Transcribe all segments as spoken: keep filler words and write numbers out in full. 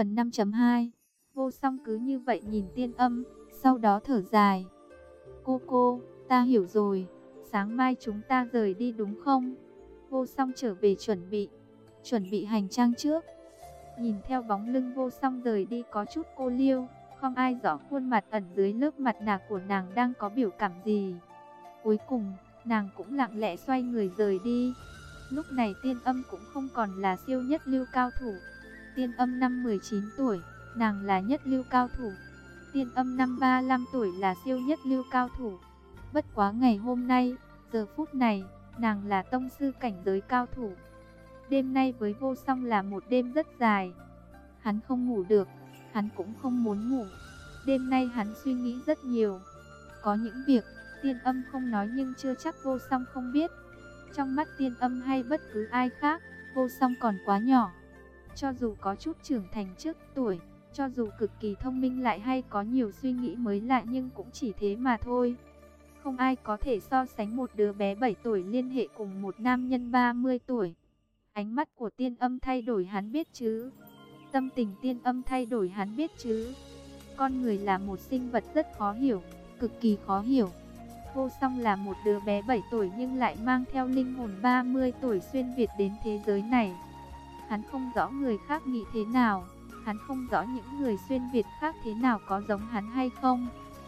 Phần năm chấm hai. Vô Song cứ như vậy nhìn Tiên Âm, sau đó thở dài. Cô cô, ta hiểu rồi, sáng mai chúng ta rời đi đúng không? Vô Song trở về chuẩn bị, chuẩn bị hành trang trước. Nhìn theo bóng lưng Vô Song rời đi có chút cô liêu, không ai rõ khuôn mặt ẩn dưới lớp mặt nạ của nàng đang có biểu cảm gì. Cuối cùng, nàng cũng lặng lẽ xoay người rời đi. Lúc này Tiên Âm cũng không còn là siêu nhất lưu cao thủ. Tiên Âm năm mười chín tuổi, nàng là nhất lưu cao thủ. Tiên Âm năm ba mươi lăm tuổi là siêu nhất lưu cao thủ. Bất quá ngày hôm nay, giờ phút này, nàng là tông sư cảnh giới cao thủ. Đêm nay với Vô Song là một đêm rất dài. Hắn không ngủ được, hắn cũng không muốn ngủ. Đêm nay hắn suy nghĩ rất nhiều. Có những việc, Tiên Âm không nói nhưng chưa chắc Vô Song không biết. Trong mắt Tiên Âm hay bất cứ ai khác, Vô Song còn quá nhỏ. Cho dù có chút trưởng thành trước tuổi, cho dù cực kỳ thông minh lại hay có nhiều suy nghĩ mới lạ nhưng cũng chỉ thế mà thôi. Không ai có thể so sánh một đứa bé bảy tuổi liên hệ cùng một nam nhân ba mươi tuổi. Ánh mắt của Tiên Âm thay đổi hắn biết chứ. Tâm tình Tiên Âm thay đổi hắn biết chứ. Con người là một sinh vật rất khó hiểu, cực kỳ khó hiểu. Vô Song là một đứa bé bảy tuổi nhưng lại mang theo linh hồn ba mươi tuổi xuyên Việt đến thế giới này. Hắn không rõ người khác nghĩ thế nào, hắn không rõ những người xuyên Việt khác thế nào có giống hắn hay không.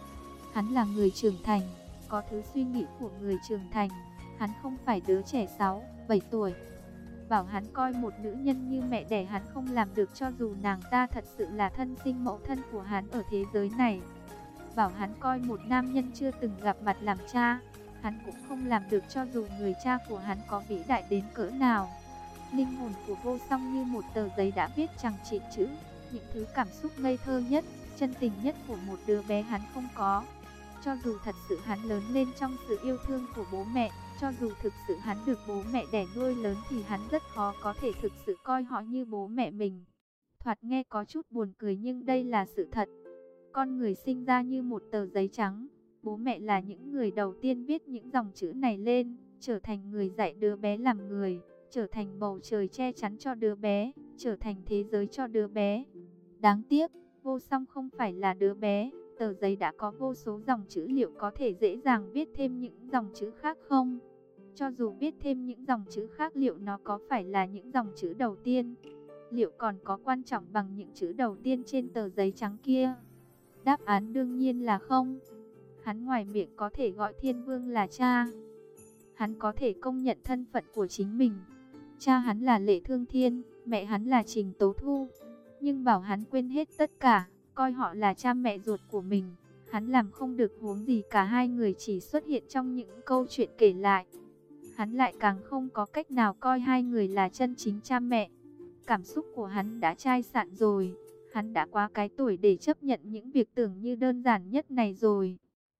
Hắn là người trưởng thành, có thứ suy nghĩ của người trưởng thành, hắn không phải đứa trẻ sáu, bảy tuổi. Bảo hắn coi một nữ nhân như mẹ đẻ hắn không làm được cho dù nàng ta thật sự là thân sinh mẫu thân của hắn ở thế giới này. Bảo hắn coi một nam nhân chưa từng gặp mặt làm cha, hắn cũng không làm được cho dù người cha của hắn có vĩ đại đến cỡ nào. Linh hồn của Vô Song như một tờ giấy đã viết chẳng trị chữ, những thứ cảm xúc ngây thơ nhất, chân tình nhất của một đứa bé hắn không có. Cho dù thật sự hắn lớn lên trong sự yêu thương của bố mẹ, cho dù thực sự hắn được bố mẹ đẻ nuôi lớn thì hắn rất khó có thể thực sự coi họ như bố mẹ mình. Thoạt nghe có chút buồn cười nhưng đây là sự thật. Con người sinh ra như một tờ giấy trắng, bố mẹ là những người đầu tiên viết những dòng chữ này lên, trở thành người dạy đứa bé làm người, trở thành bầu trời che chắn cho đứa bé, trở thành thế giới cho đứa bé. Đáng tiếc, Vô Song không phải là đứa bé, tờ giấy đã có vô số dòng chữ, liệu có thể dễ dàng viết thêm những dòng chữ khác không? Cho dù viết thêm những dòng chữ khác liệu nó có phải là những dòng chữ đầu tiên? Liệu còn có quan trọng bằng những chữ đầu tiên trên tờ giấy trắng kia? Đáp án đương nhiên là không. Hắn ngoài miệng có thể gọi Thiên Vương là cha. Hắn có thể công nhận thân phận của chính mình. Cha hắn là Lệ Thương Thiên, mẹ hắn là Trình Tố Thu. Nhưng bảo hắn quên hết tất cả, coi họ là cha mẹ ruột của mình, hắn làm không được, huống gì cả hai người chỉ xuất hiện trong những câu chuyện kể lại. Hắn lại càng không có cách nào coi hai người là chân chính cha mẹ. Cảm xúc của hắn đã chai sạn rồi. Hắn đã quá cái tuổi để chấp nhận những việc tưởng như đơn giản nhất này rồi.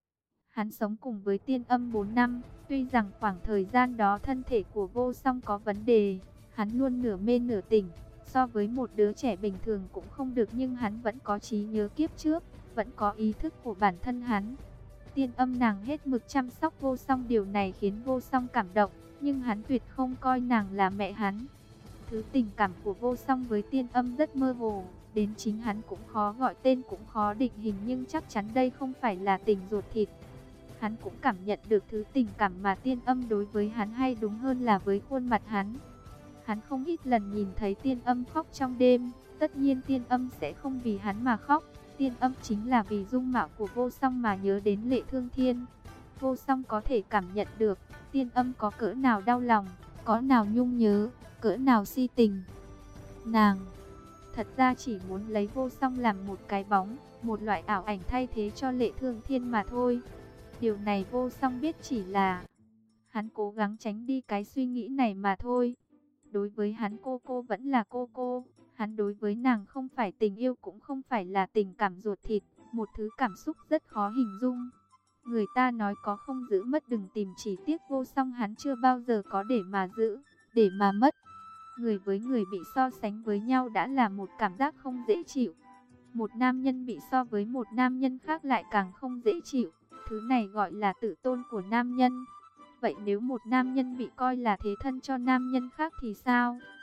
Hắn sống cùng với Tiên Âm bốn năm, tuy rằng khoảng thời gian đó thân thể của Vô Song có vấn đề, hắn luôn nửa mê nửa tỉnh, so với một đứa trẻ bình thường cũng không được, nhưng hắn vẫn có trí nhớ kiếp trước, vẫn có ý thức của bản thân hắn. Tiên Âm nàng hết mực chăm sóc Vô Song, điều này khiến Vô Song cảm động, nhưng hắn tuyệt không coi nàng là mẹ hắn. Thứ tình cảm của Vô Song với Tiên Âm rất mơ hồ, đến chính hắn cũng khó gọi tên, cũng khó định hình, nhưng chắc chắn đây không phải là tình ruột thịt. Hắn cũng cảm nhận được thứ tình cảm mà Tiên Âm đối với hắn, hay đúng hơn là với khuôn mặt hắn. Hắn không ít lần nhìn thấy Tiên Âm khóc trong đêm, tất nhiên Tiên Âm sẽ không vì hắn mà khóc. Tiên Âm chính là vì dung mạo của Vô Song mà nhớ đến Lệ Thương Thiên. Vô Song có thể cảm nhận được Tiên Âm có cỡ nào đau lòng, có nào nhung nhớ, cỡ nào si tình. Nàng thật ra chỉ muốn lấy Vô Song làm một cái bóng, một loại ảo ảnh thay thế cho Lệ Thương Thiên mà thôi. Điều này Vô Song biết, chỉ là hắn cố gắng tránh đi cái suy nghĩ này mà thôi. Đối với hắn cô cô vẫn là cô cô, hắn đối với nàng không phải tình yêu cũng không phải là tình cảm ruột thịt, một thứ cảm xúc rất khó hình dung. Người ta nói có không giữ mất đừng tìm, chỉ tiếc Vô Song hắn chưa bao giờ có để mà giữ, để mà mất. Người với người bị so sánh với nhau đã là một cảm giác không dễ chịu. Một nam nhân bị so với một nam nhân khác lại càng không dễ chịu. Thứ này gọi là tự tôn của nam nhân. Vậy nếu một nam nhân bị coi là thế thân cho nam nhân khác thì sao?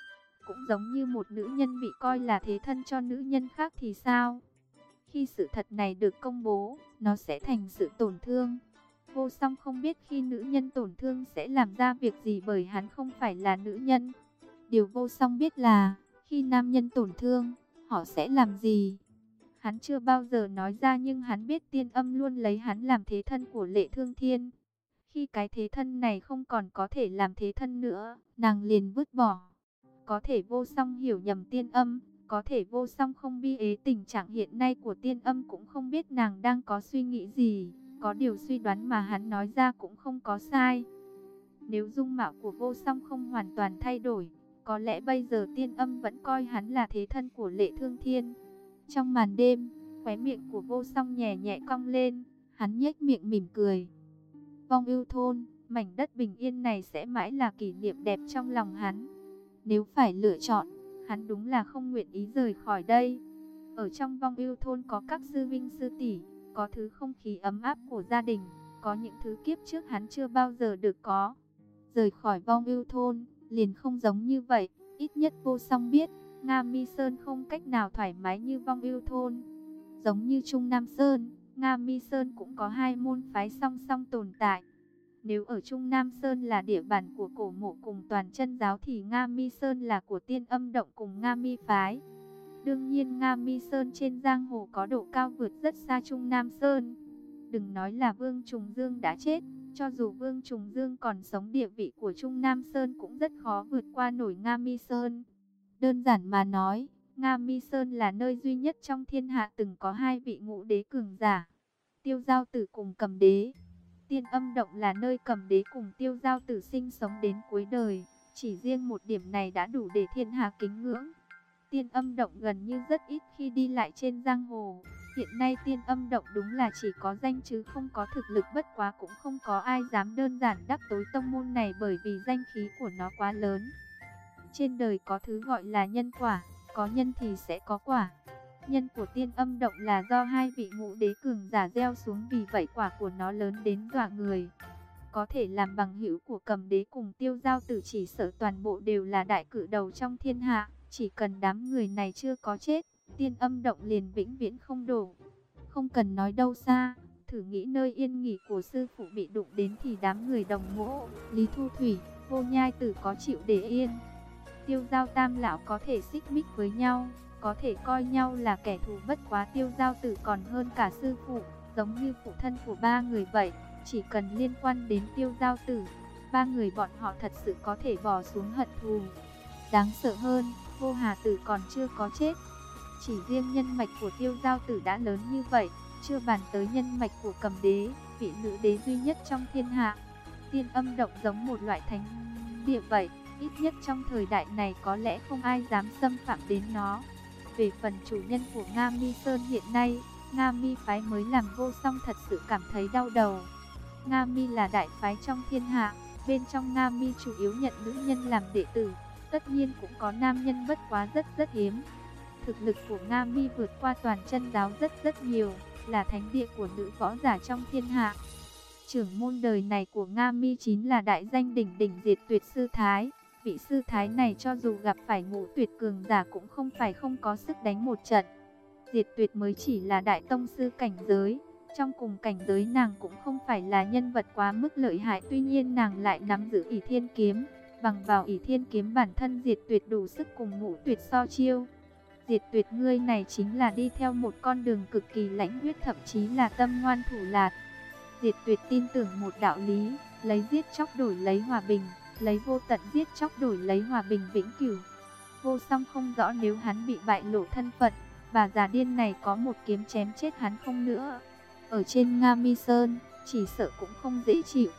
cũng giống như một nữ nhân bị coi là thế thân cho nữ nhân khác thì sao? Khi sự thật này được công bố, nó sẽ thành sự tổn thương. Vô Song không biết khi nữ nhân tổn thương sẽ làm ra việc gì bởi hắn không phải là nữ nhân. Điều Vô Song biết là, khi nam nhân tổn thương, họ sẽ làm gì? Hắn chưa bao giờ nói ra nhưng hắn biết Tiên Âm luôn lấy hắn làm thế thân của Lệ Thương Thiên. Khi cái thế thân này không còn có thể làm thế thân nữa, nàng liền vứt bỏ. Có thể Vô Song hiểu nhầm Tiên Âm, có thể Vô Song không bi ế tình trạng hiện nay của Tiên Âm cũng không biết nàng đang có suy nghĩ gì. Có điều suy đoán mà hắn nói ra cũng không có sai. Nếu dung mạo của Vô Song không hoàn toàn thay đổi, có lẽ bây giờ Tiên Âm vẫn coi hắn là thế thân của Lệ Thương Thiên. Trong màn đêm, khóe miệng của Vô Song nhẹ nhẹ cong lên, hắn nhếch miệng mỉm cười. Vong Ưu Thôn, mảnh đất bình yên này sẽ mãi là kỷ niệm đẹp trong lòng hắn. Nếu phải lựa chọn, hắn đúng là không nguyện ý rời khỏi đây. Ở trong Vong Ưu Thôn có các sư vinh sư tỷ, có thứ không khí ấm áp của gia đình, có những thứ kiếp trước hắn chưa bao giờ được có. Rời khỏi Vong Ưu Thôn, liền không giống như vậy, ít nhất Vô Song biết, Nga Mi Sơn không cách nào thoải mái như Vong Ưu Thôn. Giống như Trung Nam Sơn, Nga Mi Sơn cũng có hai môn phái song song tồn tại. Nếu ở Trung Nam Sơn là địa bàn của Cổ Mộ cùng Toàn Chân giáo thì Nga Mi Sơn là của Tiên Âm Động cùng Nga Mi phái. Đương nhiên Nga Mi Sơn trên giang hồ có độ cao vượt rất xa Trung Nam Sơn. Đừng nói là Vương Trùng Dương đã chết, cho dù Vương Trùng Dương còn sống, địa vị của Trung Nam Sơn cũng rất khó vượt qua nổi Nga Mi Sơn. Đơn giản mà nói, Nga Mi Sơn là nơi duy nhất trong thiên hạ từng có hai vị ngũ đế cường giả, Tiêu Giao Tử cùng Cầm Đế. Tiên Âm Động là nơi Cầm Đế cùng Tiêu Giao Tử sinh sống đến cuối đời, chỉ riêng một điểm này đã đủ để thiên hạ kính ngưỡng. Tiên Âm Động gần như rất ít khi đi lại trên giang hồ. Hiện nay Tiên Âm Động đúng là chỉ có danh chứ không có thực lực, bất quá cũng không có ai dám đơn giản đắc tội tông môn này bởi vì danh khí của nó quá lớn. Trên đời có thứ gọi là nhân quả, có nhân thì sẽ có quả. Nhân của Tiên Âm Động là do hai vị ngũ đế cường giả gieo xuống, vì vậy quả của nó lớn đến dọa người. Có thể làm bằng hữu của Cầm Đế cùng Tiêu Giao Tử chỉ sợ toàn bộ đều là đại cử đầu trong thiên hạ. Chỉ cần đám người này chưa có chết, Tiên Âm Động liền vĩnh viễn không đổ. Không cần nói đâu xa, thử nghĩ nơi yên nghỉ của sư phụ bị đụng đến thì đám người Đồng Mỗ, Lý Thu Thủy, Vô Nhai Tử có chịu để yên. Tiêu Giao Tam lão có thể xích mích với nhau, có thể coi nhau là kẻ thù, bất quá Tiêu Giao Tử còn hơn cả sư phụ, giống như phụ thân của ba người vậy. Chỉ cần liên quan đến Tiêu Giao Tử, ba người bọn họ thật sự có thể bỏ xuống hận thù. Đáng sợ hơn, Vô Hà Tử còn chưa có chết. Chỉ riêng nhân mạch của Tiêu Giao Tử đã lớn như vậy, chưa bàn tới nhân mạch của Cầm Đế, vị nữ đế duy nhất trong thiên hạ. Tiên Âm Động giống một loại thánh địa vậy, ít nhất trong thời đại này có lẽ không ai dám xâm phạm đến nó. Về phần chủ nhân của Nga Mi Sơn hiện nay, Nga Mi phái mới làm Vô Song thật sự cảm thấy đau đầu. Nga Mi là đại phái trong thiên hạ, bên trong Nga Mi chủ yếu nhận nữ nhân làm đệ tử, tất nhiên cũng có nam nhân, bất quá rất rất hiếm. Thực lực của Nga Mi vượt qua Toàn Chân giáo rất rất nhiều, là thánh địa của nữ võ giả trong thiên hạ. Trưởng môn đời này của Nga Mi chính là đại danh đỉnh đỉnh Diệt Tuyệt sư thái. Vị sư thái này cho dù gặp phải ngũ tuyệt cường giả cũng không phải không có sức đánh một trận. Diệt Tuyệt mới chỉ là đại tông sư cảnh giới, trong cùng cảnh giới nàng cũng không phải là nhân vật quá mức lợi hại, tuy nhiên nàng lại nắm giữ Ỷ Thiên kiếm, bằng vào Ỷ Thiên kiếm bản thân Diệt Tuyệt đủ sức cùng ngũ tuyệt so chiêu. Diệt Tuyệt ngươi này chính là đi theo một con đường cực kỳ lãnh huyết, thậm chí là tâm ngoan thủ lạt. Diệt Tuyệt tin tưởng một đạo lý, lấy giết chóc đổi lấy hòa bình, lấy vô tận giết chóc đổi lấy hòa bình vĩnh cửu. Vô Song không rõ nếu hắn bị bại lộ thân phận, bà già điên này có một kiếm chém chết hắn không nữa. Ở trên Nga Mi Sơn, chỉ sợ cũng không dễ chịu.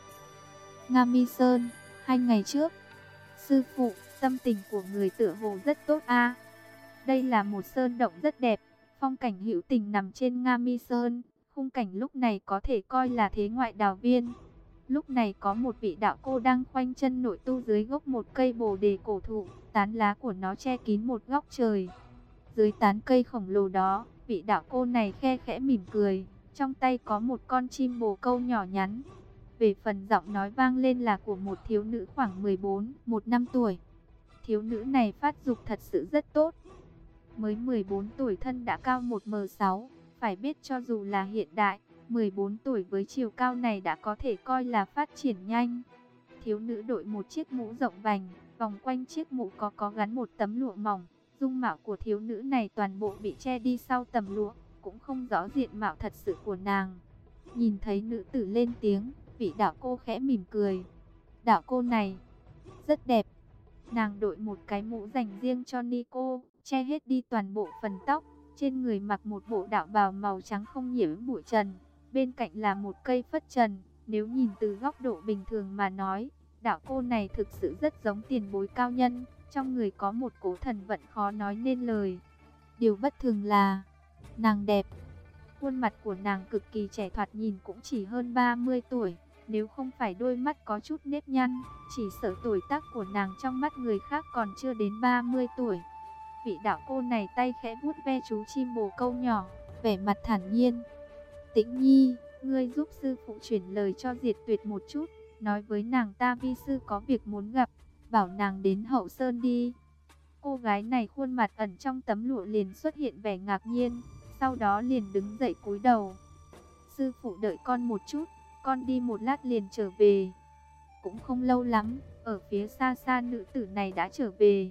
Nga Mi Sơn, hai ngày trước. Sư phụ, tâm tình của người tựa hồ rất tốt a. Đây là một sơn động rất đẹp, phong cảnh hữu tình nằm trên Nga Mi Sơn. Khung cảnh lúc này có thể coi là thế ngoại đào viên. Lúc này có một vị đạo cô đang khoanh chân nội tu dưới gốc một cây bồ đề cổ thụ, tán lá của nó che kín một góc trời. Dưới tán cây khổng lồ đó, vị đạo cô này khe khẽ mỉm cười, trong tay có một con chim bồ câu nhỏ nhắn. Về phần giọng nói vang lên là của một thiếu nữ khoảng mười bốn, mười lăm tuổi. Thiếu nữ này phát dục thật sự rất tốt. Mới mười bốn tuổi thân đã cao một mét sáu, phải biết cho dù là hiện đại, mười bốn tuổi với chiều cao này đã có thể coi là phát triển nhanh. Thiếu nữ đội một chiếc mũ rộng vành, vòng quanh chiếc mũ có có gắn một tấm lụa mỏng. Dung mạo của thiếu nữ này toàn bộ bị che đi sau tấm lụa, cũng không rõ diện mạo thật sự của nàng. Nhìn thấy nữ tử lên tiếng, vị đạo cô khẽ mỉm cười. Đạo cô này rất đẹp. Nàng đội một cái mũ dành riêng cho Nico, che hết đi toàn bộ phần tóc. Trên người mặc một bộ đạo bào màu trắng không nhiễm bụi trần. Bên cạnh là một cây phất trần. Nếu nhìn từ góc độ bình thường mà nói, đạo cô này thực sự rất giống tiền bối cao nhân. Trong người có một cố thần vận khó nói nên lời. Điều bất thường là nàng đẹp. Khuôn mặt của nàng cực kỳ trẻ, thoạt nhìn cũng chỉ hơn ba mươi tuổi. Nếu không phải đôi mắt có chút nếp nhăn, chỉ sợ tuổi tác của nàng trong mắt người khác còn chưa đến ba mươi tuổi. Vị đạo cô này tay khẽ vuốt ve chú chim bồ câu nhỏ, vẻ mặt thản nhiên. Tĩnh Nhi, ngươi giúp sư phụ chuyển lời cho Diệt Tuyệt một chút, nói với nàng ta vi sư có việc muốn gặp, bảo nàng đến Hậu Sơn đi. Cô gái này khuôn mặt ẩn trong tấm lụa liền xuất hiện vẻ ngạc nhiên, sau đó liền đứng dậy cúi đầu. Sư phụ đợi con một chút, con đi một lát liền trở về. Cũng không lâu lắm, ở phía xa xa nữ tử này đã trở về.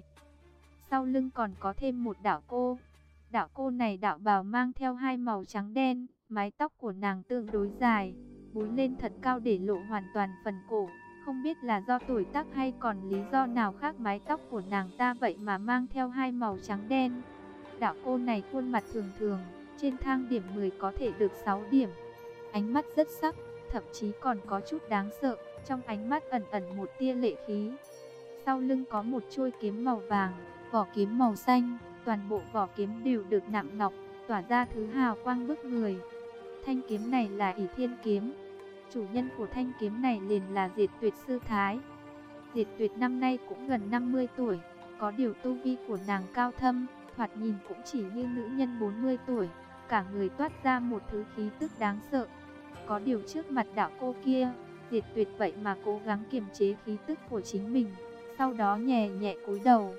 Sau lưng còn có thêm một đạo cô. Đạo cô này đạo bào mang theo hai màu trắng đen, mái tóc của nàng tương đối dài, búi lên thật cao để lộ hoàn toàn phần cổ. Không biết là do tuổi tác hay còn lý do nào khác, mái tóc của nàng ta vậy mà mang theo hai màu trắng đen. Đạo cô này khuôn mặt thường thường, trên thang điểm mười có thể được sáu điểm. Ánh mắt rất sắc, thậm chí còn có chút đáng sợ, trong ánh mắt ẩn ẩn một tia lệ khí. Sau lưng có một chuôi kiếm màu vàng, vỏ kiếm màu xanh, toàn bộ vỏ kiếm đều được nạm ngọc, tỏa ra thứ hào quang bức người. Thanh kiếm này là Ỷ Thiên kiếm. Chủ nhân của thanh kiếm này liền là Diệt Tuyệt sư thái. Diệt Tuyệt năm nay cũng gần năm mươi tuổi, có điều tu vi của nàng cao thâm, thoạt nhìn cũng chỉ như nữ nhân bốn mươi tuổi, cả người toát ra một thứ khí tức đáng sợ. Có điều trước mặt đạo cô kia, Diệt Tuyệt vậy mà cố gắng kiềm chế khí tức của chính mình, sau đó nhẹ nhẹ cúi đầu.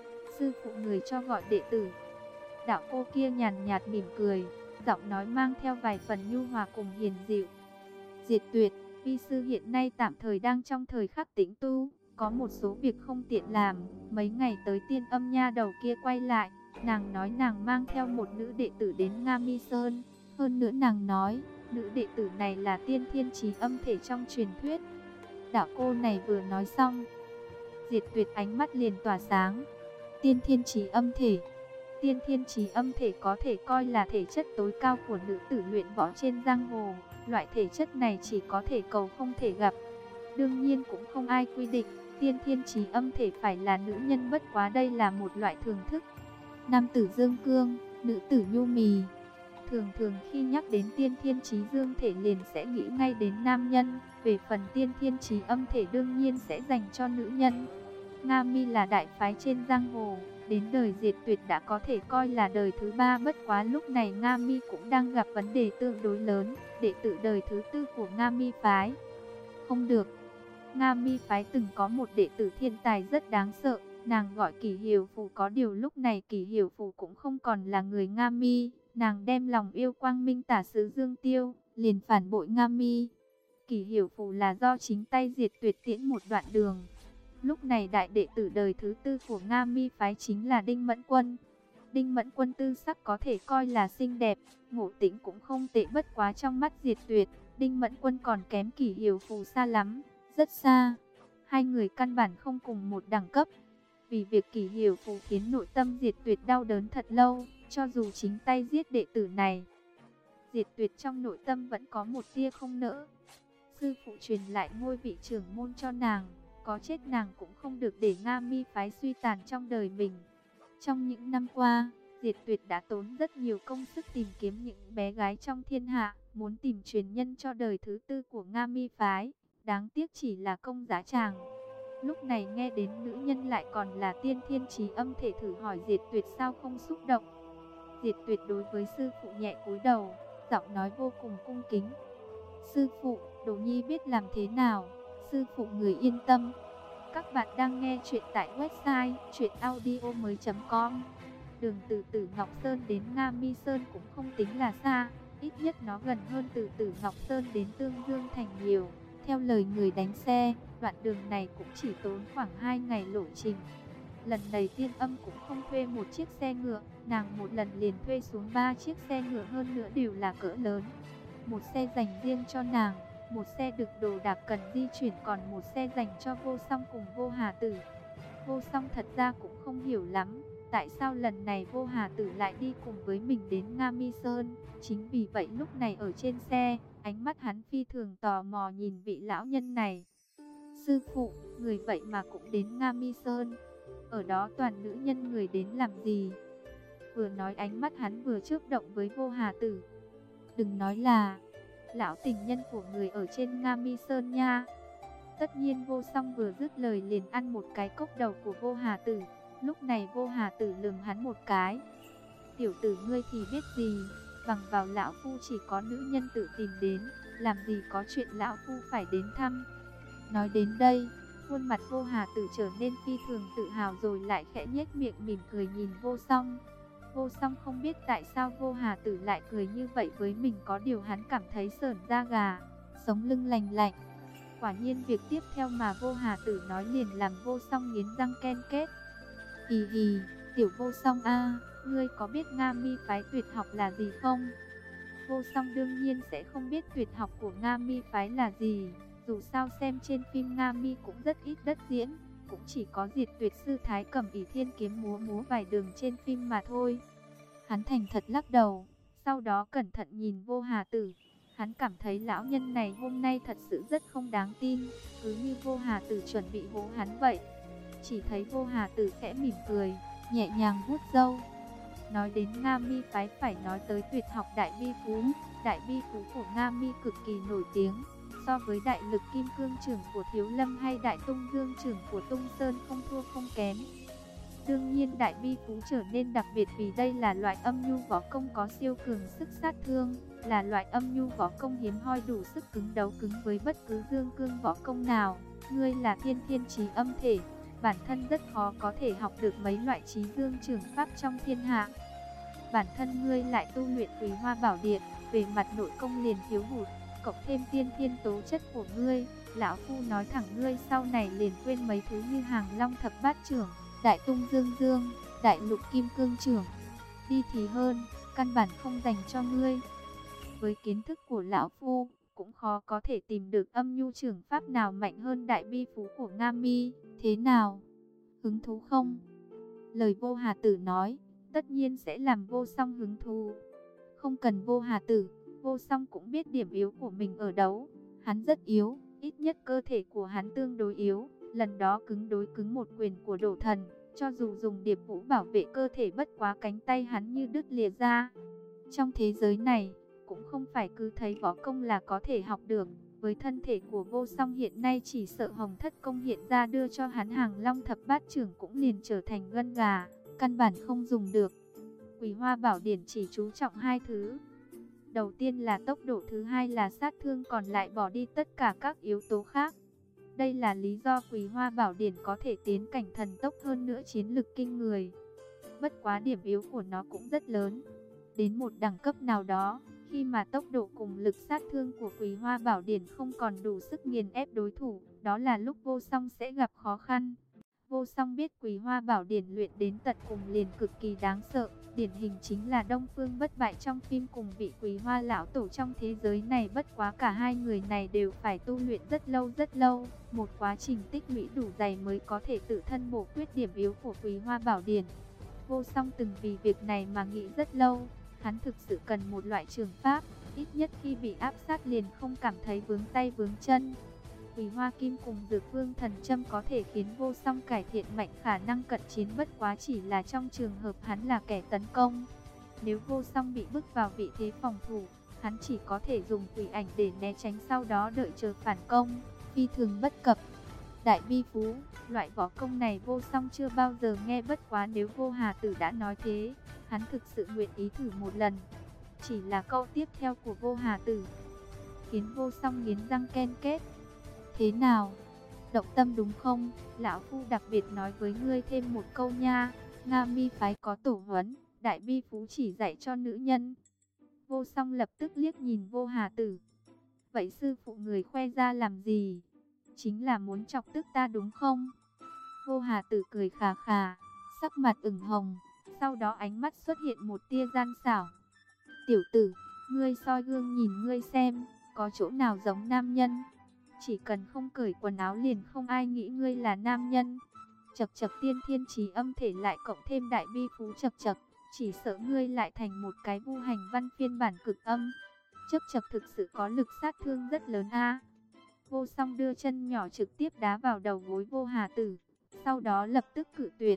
Sư phụ người cho gọi đệ tử. Đạo cô kia nhàn nhạt mỉm cười, giọng nói mang theo vài phần nhu hòa cùng hiền dịu. Diệt Tuyệt, vi sư hiện nay tạm thời đang trong thời khắc tĩnh tu, có một số việc không tiện làm. Mấy ngày tới Tiên Âm nha đầu kia quay lại, nàng nói nàng mang theo một nữ đệ tử đến Nga Mi Sơn. Hơn nữa nàng nói, nữ đệ tử này là tiên thiên chí âm thể trong truyền thuyết. Đạo cô này vừa nói xong, Diệt Tuyệt ánh mắt liền tỏa sáng. Tiên thiên chí âm thể. Tiên thiên chí âm thể có thể coi là thể chất tối cao của nữ tử luyện võ trên giang hồ. Loại thể chất này chỉ có thể cầu không thể gặp. Đương nhiên cũng không ai quy định tiên thiên chí âm thể phải là nữ nhân, bất quá đây là một loại thưởng thức. Nam tử dương cương, nữ tử nhu mì. Thường thường khi nhắc đến tiên thiên chí dương thể liền sẽ nghĩ ngay đến nam nhân. Về phần tiên thiên chí âm thể đương nhiên sẽ dành cho nữ nhân. Nga Mi là đại phái trên giang hồ, đến đời Diệt Tuyệt đã có thể coi là đời thứ ba, bất quá lúc này Nga Mi cũng đang gặp vấn đề tương đối lớn. Đệ tử đời thứ tư của Nga Mi phái không được. Nga Mi phái từng có một đệ tử thiên tài rất đáng sợ, nàng gọi Kỷ Hiểu Phù, có điều lúc này Kỷ Hiểu Phù cũng không còn là người Nga Mi, nàng đem lòng yêu quang minh tả sứ Dương Tiêu, liền phản bội Nga Mi. Kỷ Hiểu Phù là do chính tay Diệt Tuyệt tiễn một đoạn đường. Lúc này đại đệ tử đời thứ tư của Nga Mi phái chính là Đinh Mẫn Quân. Đinh Mẫn Quân tư sắc có thể coi là xinh đẹp, ngộ tính cũng không tệ, bất quá trong mắt Diệt Tuyệt, Đinh Mẫn Quân còn kém Kỷ Hiểu Phù xa lắm, rất xa. Hai người căn bản không cùng một đẳng cấp. Vì việc Kỷ Hiểu Phù khiến nội tâm Diệt Tuyệt đau đớn thật lâu, cho dù chính tay giết đệ tử này, Diệt Tuyệt trong nội tâm vẫn có một tia không nỡ. Sư phụ truyền lại ngôi vị trưởng môn cho nàng, có chết nàng cũng không được để Nga Mi phái suy tàn trong đời mình. Trong những năm qua, Diệt Tuyệt đã tốn rất nhiều công sức tìm kiếm những bé gái trong thiên hạ, muốn tìm truyền nhân cho đời thứ tư của Nga Mi phái. Đáng tiếc chỉ là công giá tràng. Lúc này nghe đến nữ nhân lại còn là tiên thiên chí âm thể, thử hỏi Diệt Tuyệt sao không xúc động. Diệt Tuyệt đối với sư phụ nhẹ cúi đầu, giọng nói vô cùng cung kính. Sư phụ, Đồ Nhi biết làm thế nào, sư phụ người yên tâm. Các bạn đang nghe chuyện tại website truyện audio mới chấm com. Đường từ Tử Ngọc Sơn đến Nga Mi Sơn cũng không tính là xa, ít nhất nó gần hơn từ Tử Ngọc Sơn đến Tương Dương Thành nhiều. Theo lời người đánh xe, đoạn đường này cũng chỉ tốn khoảng hai ngày lộ trình. Lần này Tiên Âm cũng không thuê một chiếc xe ngựa, nàng một lần liền thuê xuống ba chiếc xe ngựa, hơn nữa đều là cỡ lớn. Một xe dành riêng cho nàng, một xe đựng đồ đạc cần di chuyển, còn một xe dành cho Vô Song cùng Vô Hà Tử. Vô Song thật ra cũng không hiểu lắm, tại sao lần này Vô Hà Tử lại đi cùng với mình đến Nga Mi Sơn. Chính vì vậy lúc này ở trên xe, ánh mắt hắn phi thường tò mò nhìn vị lão nhân này. Sư phụ, người vậy mà cũng đến Nga Mi Sơn, ở đó toàn nữ nhân, người đến làm gì? Vừa nói ánh mắt hắn vừa chớp động với Vô Hà Tử. Đừng nói là lão tình nhân của người ở trên Nga Mi Sơn nha. Tất nhiên Vô Song vừa dứt lời liền ăn một cái cốc đầu của Vô Hà Tử. Lúc này Vô Hà Tử lườm hắn một cái. Tiểu tử ngươi thì biết gì, bằng vào lão phu chỉ có nữ nhân tự tìm đến, làm gì có chuyện lão phu phải đến thăm. Nói đến đây, khuôn mặt Vô Hà Tử trở nên phi thường tự hào, rồi lại khẽ nhếch miệng mỉm cười nhìn Vô Song. Vô Song không biết tại sao Vô Hà Tử lại cười như vậy với mình, có điều hắn cảm thấy sởn da gà, sống lưng lành lạnh. Quả nhiên việc tiếp theo mà Vô Hà Tử nói liền làm Vô Song nghiến răng ken kết. Hì hì, tiểu Vô Song a, ngươi có biết Nga Mi phái tuyệt học là gì không? Vô Song đương nhiên sẽ không biết tuyệt học của Nga Mi phái là gì, dù sao xem trên phim Nga Mi cũng rất ít đất diễn, cũng chỉ có Diệt Tuyệt Sư Thái cầm ỷ thiên kiếm múa múa vài đường trên phim mà thôi. Hắn thành thật lắc đầu, sau đó cẩn thận nhìn Vô Hà Tử. Hắn cảm thấy lão nhân này hôm nay thật sự rất không đáng tin, cứ như Vô Hà Tử chuẩn bị hố hắn vậy. Chỉ thấy Vô Hà Tử khẽ mỉm cười, nhẹ nhàng vuốt râu. Nói đến Nga Mi phái phải nói tới tuyệt học Đại Bi Phú. Đại Bi Phú của Nga Mi cực kỳ nổi tiếng, so với Đại Lực Kim Cương Chưởng của Thiếu Lâm hay Đại Tung Dương Chưởng của Tung Sơn không thua không kém. Đương nhiên Đại Bi Phú trở nên đặc biệt vì đây là loại âm nhu võ công có siêu cường sức sát thương, là loại âm nhu võ công hiếm hoi đủ sức cứng đấu cứng với bất cứ dương cương võ công nào. Ngươi là thiên thiên chí âm thể, bản thân rất khó có thể học được mấy loại chí dương trường pháp trong thiên hạ. Bản thân ngươi lại tu luyện Quý Hoa Bảo Điện, về mặt nội công liền thiếu hụt, cộng thêm tiên thiên tố chất của ngươi, lão phu nói thẳng ngươi sau này liền quên mấy thứ như Hàng Long Thập Bát Chưởng, Đại Tung Dương Dương, Đại Lục Kim Cương Chưởng. Đi thì hơn, căn bản không dành cho ngươi. Với kiến thức của lão phu, cũng khó có thể tìm được âm nhu chưởng pháp nào mạnh hơn Đại Bi Phú của Nga Mi. Thế nào? Hứng thú không? Lời Vô Hà Tử nói, tất nhiên sẽ làm Vô Song hứng thú. Không cần Vô Hà Tử, Vô Song cũng biết điểm yếu của mình ở đâu. Hắn rất yếu, ít nhất cơ thể của hắn tương đối yếu. Lần đó cứng đối cứng một quyền của Đổ Thần, cho dù dùng điệp vũ bảo vệ cơ thể, bất quá cánh tay hắn như đứt lìa ra. Trong thế giới này, cũng không phải cứ thấy võ công là có thể học được. Với thân thể của Vô Song hiện nay, chỉ sợ Hồng Thất Công hiện ra đưa cho hắn Hàng Long Thập Bát Chưởng cũng liền trở thành gân gà, căn bản không dùng được. Quý Hoa Bảo Điển chỉ chú trọng hai thứ. Đầu tiên là tốc độ, thứ hai là sát thương, còn lại bỏ đi tất cả các yếu tố khác. Đây là lý do Quý Hoa Bảo Điển có thể tiến cảnh thần tốc, hơn nữa chiến lực kinh người. Bất quá điểm yếu của nó cũng rất lớn. Đến một đẳng cấp nào đó, khi mà tốc độ cùng lực sát thương của Quý Hoa Bảo Điển không còn đủ sức nghiền ép đối thủ, đó là lúc Vô Song sẽ gặp khó khăn. Vô Song biết Quý Hoa Bảo Điển luyện đến tận cùng liền cực kỳ đáng sợ, điển hình chính là Đông Phương Bất Bại trong phim cùng vị Quý Hoa lão tổ trong thế giới này. Bất quá cả hai người này đều phải tu luyện rất lâu rất lâu, một quá trình tích lũy đủ dày mới có thể tự thân bổ khuyết điểm yếu của Quý Hoa Bảo Điển. Vô Song từng vì việc này mà nghĩ rất lâu. Hắn thực sự cần một loại trường pháp, ít nhất khi bị áp sát liền không cảm thấy vướng tay vướng chân. Quý Hoa Kim cùng Dược Vương Thần Châm có thể khiến Vô Song cải thiện mạnh khả năng cận chiến, bất quá chỉ là trong trường hợp hắn là kẻ tấn công. Nếu Vô Song bị bước vào vị thế phòng thủ, hắn chỉ có thể dùng quỷ ảnh để né tránh, sau đó đợi chờ phản công, phi thường bất cập. Đại Bi Phú, loại võ công này Vô Song chưa bao giờ nghe, bất quá nếu Vô Hà Tử đã nói thế, hắn thực sự nguyện ý thử một lần. Chỉ là câu tiếp theo của Vô Hà Tử khiến Vô Song nghiến răng ken kết. Thế nào? Động tâm đúng không? Lão Phu đặc biệt nói với ngươi thêm một câu nha. Nga Mi phái có tổ huấn, Đại Bi Phú chỉ dạy cho nữ nhân. Vô Song lập tức liếc nhìn Vô Hà Tử. Vậy sư phụ người khoe ra làm gì? Chính là muốn chọc tức ta đúng không? Vô Hà Tử cười khà khà, sắc mặt ửng hồng, sau đó ánh mắt xuất hiện một tia gian xảo. Tiểu tử, ngươi soi gương nhìn ngươi xem, có chỗ nào giống nam nhân? Chỉ cần không cởi quần áo liền không ai nghĩ ngươi là nam nhân. Chập chập tiên thiên trí âm thể lại cộng thêm đại bi phú chập chập, chỉ sợ ngươi lại thành một cái vu hành văn phiên bản cực âm. Chập chập thực sự có lực sát thương rất lớn a. Vô Song đưa chân nhỏ trực tiếp đá vào đầu gối Vô Hà Tử, sau đó lập tức cự tuyệt.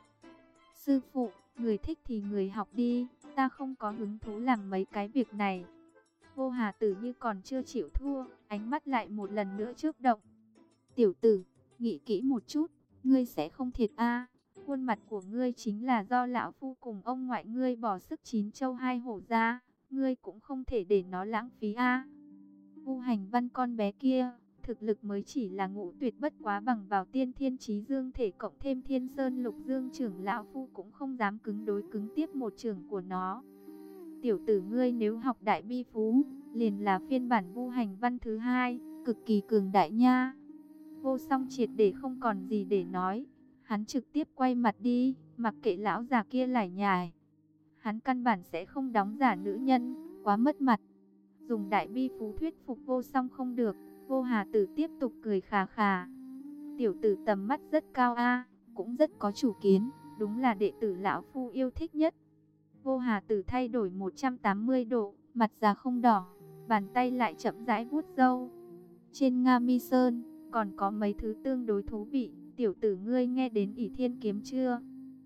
Sư phụ, người thích thì người học đi, ta không có hứng thú làm mấy cái việc này. Vô Hà Tử như còn chưa chịu thua, ánh mắt lại một lần nữa chớp động. Tiểu tử, nghĩ kỹ một chút, ngươi sẽ không thiệt a. Khuôn mặt của ngươi chính là do lão phu cùng ông ngoại ngươi bỏ sức chín châu hai hổ ra, ngươi cũng không thể để nó lãng phí a. Vu Hành Văn con bé kia, thực lực mới chỉ là ngũ tuyệt bất quá bằng vào tiên thiên chí dương thể cộng thêm thiên sơn lục dương trưởng, lão phu cũng không dám cứng đối cứng tiếp một trưởng của nó. Tiểu tử ngươi nếu học đại bi phú, liền là phiên bản Vu Hành Văn thứ hai, cực kỳ cường đại nha. Vô Song triệt để không còn gì để nói, hắn trực tiếp quay mặt đi, mặc kệ lão già kia lải nhải. Hắn căn bản sẽ không đóng giả nữ nhân, quá mất mặt. Dùng đại bi phú thuyết phục Vô Song không được, Vô Hà Tử tiếp tục cười khà khà. Tiểu tử tầm mắt rất cao a, cũng rất có chủ kiến, đúng là đệ tử lão phu yêu thích nhất. Vô Hà Tử thay đổi một trăm tám mươi độ, mặt già không đỏ, bàn tay lại chậm rãi vuốt râu. Trên Nga Mi Sơn còn có mấy thứ tương đối thú vị, tiểu tử ngươi nghe đến Ỷ Thiên Kiếm chưa?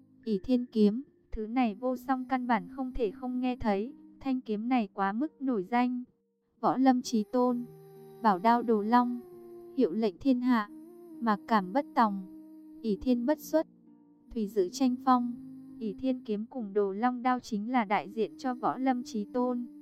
Ỷ Thiên Kiếm, thứ này Vô Song căn bản không thể không nghe thấy, thanh kiếm này quá mức nổi danh. Võ Lâm Chí Tôn, Bảo Đao Đồ Long, hiệu lệnh thiên hạ, Mạc Cảm bất tòng, Ỷ Thiên bất xuất, Thủy Giữ tranh phong. Ỷ Thiên Kiếm cùng Đồ Long Đao chính là đại diện cho Võ Lâm Chí Tôn.